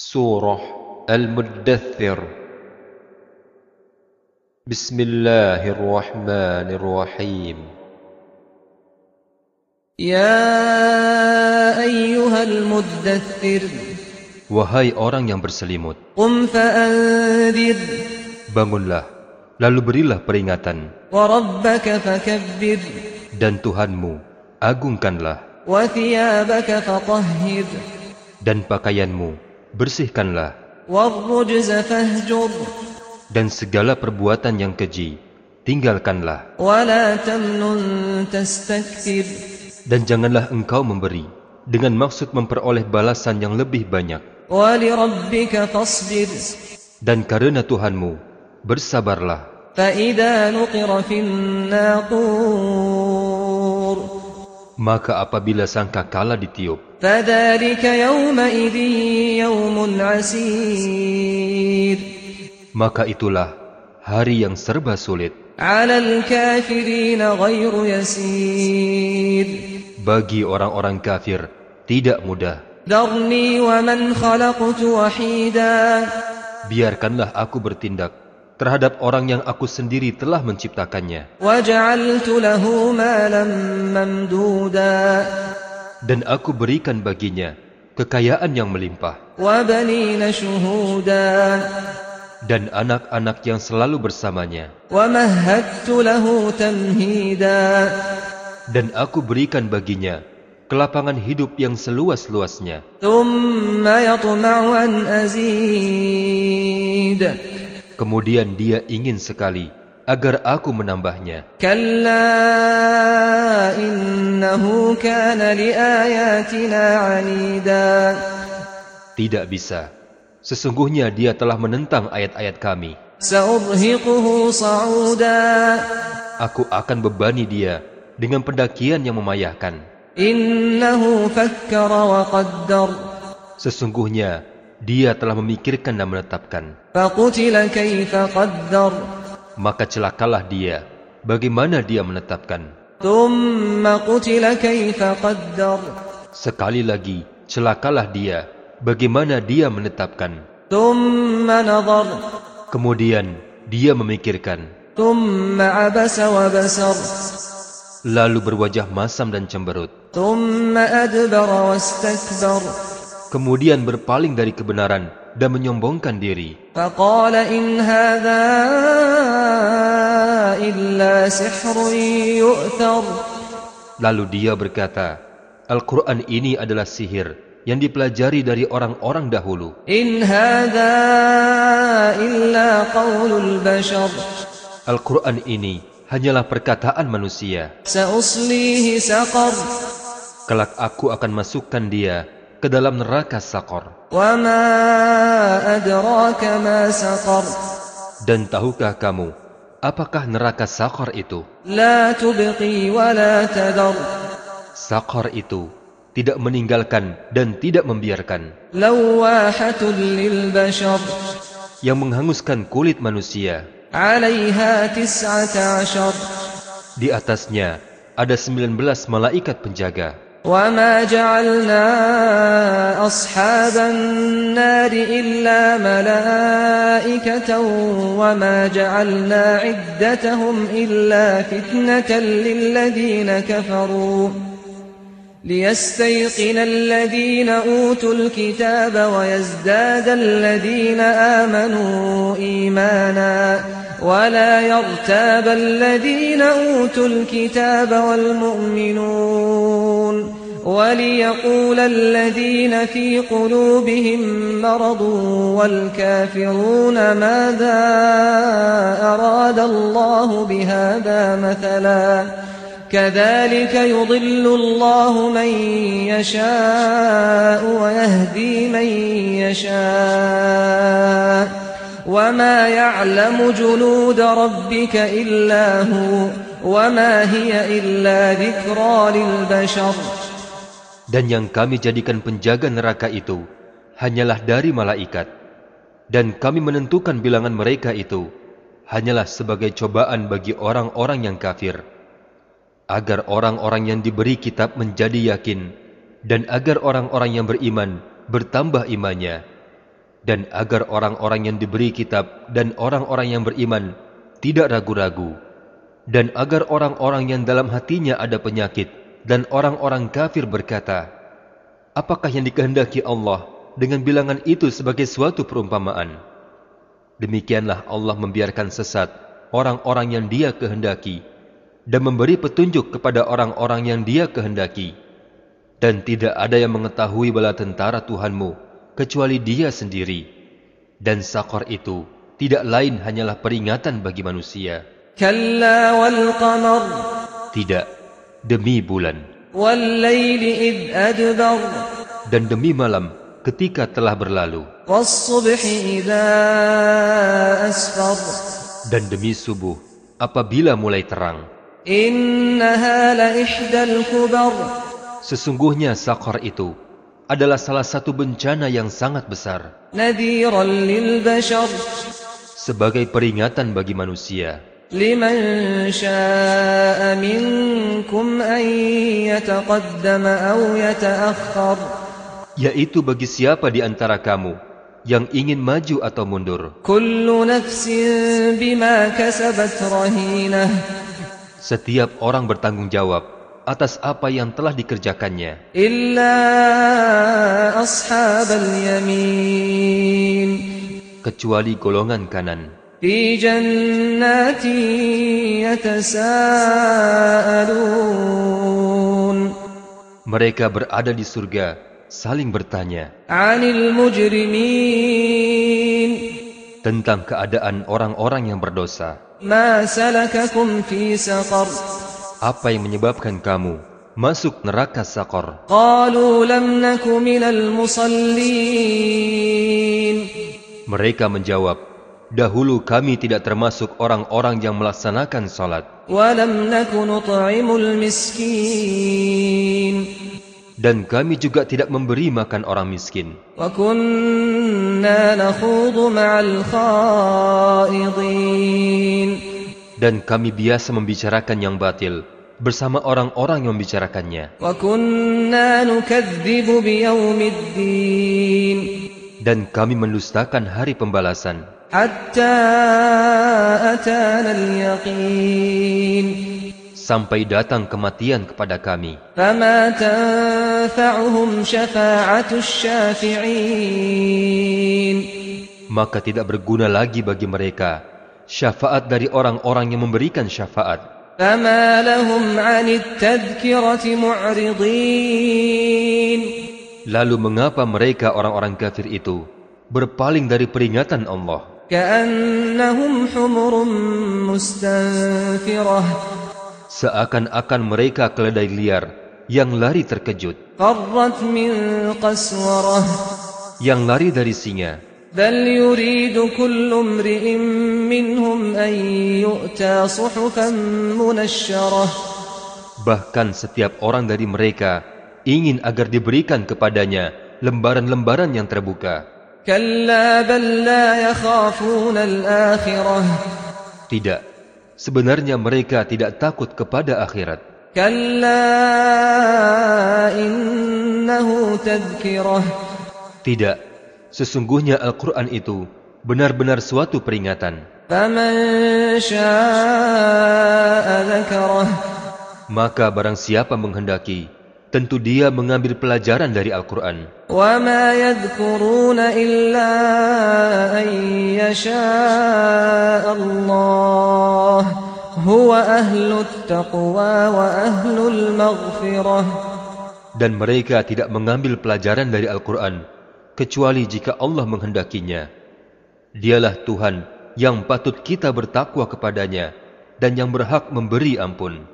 Surah Al-Muddathir. Bismillahirrahmanirrahim. Ya ayyuhal muddathir, Wahai orang yang berselimut, qum fa'anzir, bangunlah, lalu berilah peringatan, wa rabbaka fakabbir, dan Tuhanmu agungkanlah, wa thiyabaka fatahhir, dan pakaianmu bersihkanlah, warrujza fahjur, dan segala perbuatan yang keji tinggalkanlah, wa la tamnun tastakthir, dan janganlah engkau memberi dengan maksud memperoleh balasan yang lebih banyak, wa li rabbika fasbir, dan karena Tuhanmu bersabarlah. fa idza nuqira fin naqur, Maka apabila sangkakala ditiup, fadzalika yawma idzin yawmun asir, maka itulah hari yang serba sulit, 'alal kafirina ghairu yasir. bagi orang-orang kafir tidak mudah. Dharni wa man khalaqtu wahida, Biarkanlah aku bertindak terhadap orang yang aku sendiri telah menciptakannya, waja'altu lahu malan mamduda, dan aku berikan baginya kekayaan yang melimpah, wa banina shuhuda, dan anak-anak yang selalu bersamanya, wa mahhattu lahu tamhida, dan aku berikan baginya kelapangan hidup yang seluas-luasnya. thumma yatma'u an azid, Kemudian dia ingin sekali agar aku menambahnya. kalla innahu kana liayatina 'anida. Tidak bisa. Sesungguhnya dia telah menentang ayat-ayat kami. Sa'urhiquhu sa'uda, Aku akan bebani dia dengan pendakian yang memayahkan. innahu fakkara wa qaddar, Sesungguhnya dia telah memikirkan dan menetapkan. faqutila kaifa qaddar, Maka celakalah dia bagaimana dia menetapkan. thumma qutila kaifa qaddar, Sekali lagi celakalah dia bagaimana dia menetapkan. thumma nadhar, Kemudian dia memikirkan, thumma abasa wa basar, lalu berwajah masam dan cemberut. thumma adbara wastakbar, Kemudian berpaling dari kebenaran dan menyombongkan diri. faqala in hadha illa sihrun yu'thar, Lalu dia berkata, Al-Quran ini adalah sihir yang dipelajari dari orang-orang dahulu. in hadha illa qawlul bashar, Al-Quran ini hanyalah perkataan manusia. sa'uslihi saqar, Kelak aku akan masukkan dia ke dalam neraka Saqar. wa ma adraka ma saqar, Dan tahukah kamu apakah neraka Saqar itu? la tubqi wa la tadar, Saqar itu tidak meninggalkan dan tidak membiarkan, lawahatun lil bashar, yang menghanguskan kulit manusia. 'alayha 19, Di atasnya ada 19 malaikat penjaga. wa ma ja'alna ashaban nari illa malaikatan, wa ma ja'alna 'iddatahum illa fitnatan lil ladina kafaru ليستيقن الذين أوتوا الكتاب ويزداد الذين آمنوا إيمانا ولا يرتاب الذين أوتوا الكتاب والمؤمنون وليقول الذين في قلوبهم مرض والكافرون ماذا أراد الله بهذا مثلا كذلك يضل الله من يشاء ويهدي من يشاء وما يعلم جنود ربك إلا هو وما هي إلا ذكرى للبشر. Dan yang kami jadikan penjaga neraka itu hanyalah dari malaikat, dan kami menentukan bilangan mereka itu hanyalah sebagai cobaan bagi orang-orang yang kafir, agar orang-orang yang diberi kitab menjadi yakin, dan agar orang-orang yang beriman bertambah imannya, Dan agar orang-orang yang diberi kitab dan orang-orang yang beriman tidak ragu-ragu, dan agar orang-orang yang dalam hatinya ada penyakit dan orang-orang kafir berkata, apakah yang dikehendaki Allah dengan bilangan itu sebagai suatu perumpamaan? Demikianlah Allah membiarkan sesat orang-orang yang Dia kehendaki dan memberi petunjuk kepada orang-orang yang Dia kehendaki. Dan tidak ada yang mengetahui bala tentara Tuhanmu kecuali Dia sendiri. Dan Saqar itu tidak lain hanyalah peringatan bagi manusia. كلا والقمر Tidak, demi bulan. والليل إذ أدبر Dan demi malam ketika telah berlalu. والصبح إذا أسفر Dan demi subuh apabila mulai terang. إنها لإحدى الكبر Sesungguhnya Saqar itu adalah salah satu bencana yang sangat besar, نذيرا للبشر sebagai peringatan bagi manusia. لمن شاء منكم أن يتقدم أو يتأخر Yaitu bagi siapa di antara kamu yang ingin maju atau mundur. كل نفس بما كسبت رهينة Setiap orang bertanggung jawab atas apa yang telah dikerjakannya, إلا أصحاب اليمين kecuali golongan kanan. في جنات يتساءلون Mereka berada di surga, saling bertanya عن المجرمين tentang keadaan orang-orang yang berdosa. ما سلككم في سقر Apa yang menyebabkan kamu masuk neraka Saqar? قالوا لم نك من المصلين Mereka menjawab, dahulu kami tidak termasuk orang-orang yang melaksanakan salat, ولم نك نطعم المسكين dan kami juga tidak memberi makan orang miskin, وكنا نخوض مع الخائضين dan kami biasa membicarakan yang batil bersama orang-orang yang membicarakannya, وكنا نكذب بيوم الدين dan kami mendustakan hari pembalasan, حتى أتانا اليقين sampai datang kematian kepada kami. فما تنفعهم شفاعة الشافعين Maka tidak berguna lagi bagi mereka syafaat dari orang-orang yang memberikan syafaat. فما لهم عن التذكرة معرضين Lalu mengapa mereka orang-orang kafir itu berpaling dari peringatan Allah, كأنهم حمر مستنفرة seakan-akan mereka keledai liar yang lari terkejut, فرت من قسورة yang lari dari singa. بل يريد كل امرئ منهم أن يؤتى صحفا منشرة Bahkan setiap orang dari mereka ingin agar diberikan kepadanya lembaran-lembaran yang terbuka. كلا بل لا يخافون الآخرة Tidak, sebenarnya mereka tidak takut kepada akhirat. كلا إنه تذكرة Tidak, sesungguhnya Al-Quran itu benar-benar suatu peringatan. فمن شاء ذكره Maka barang siapa menghendaki, tentu dia mengambil pelajaran dari Al-Quran. وما يذكرون إلا أن يشاء الله هو أهل التقوى وأهل المغفرة Dan mereka tidak mengambil pelajaran dari Al-Quran, kecuali jika Allah menghendakinya. Dialah Tuhan yang patut kita bertakwa kepadanya, dan yang berhak memberi ampun.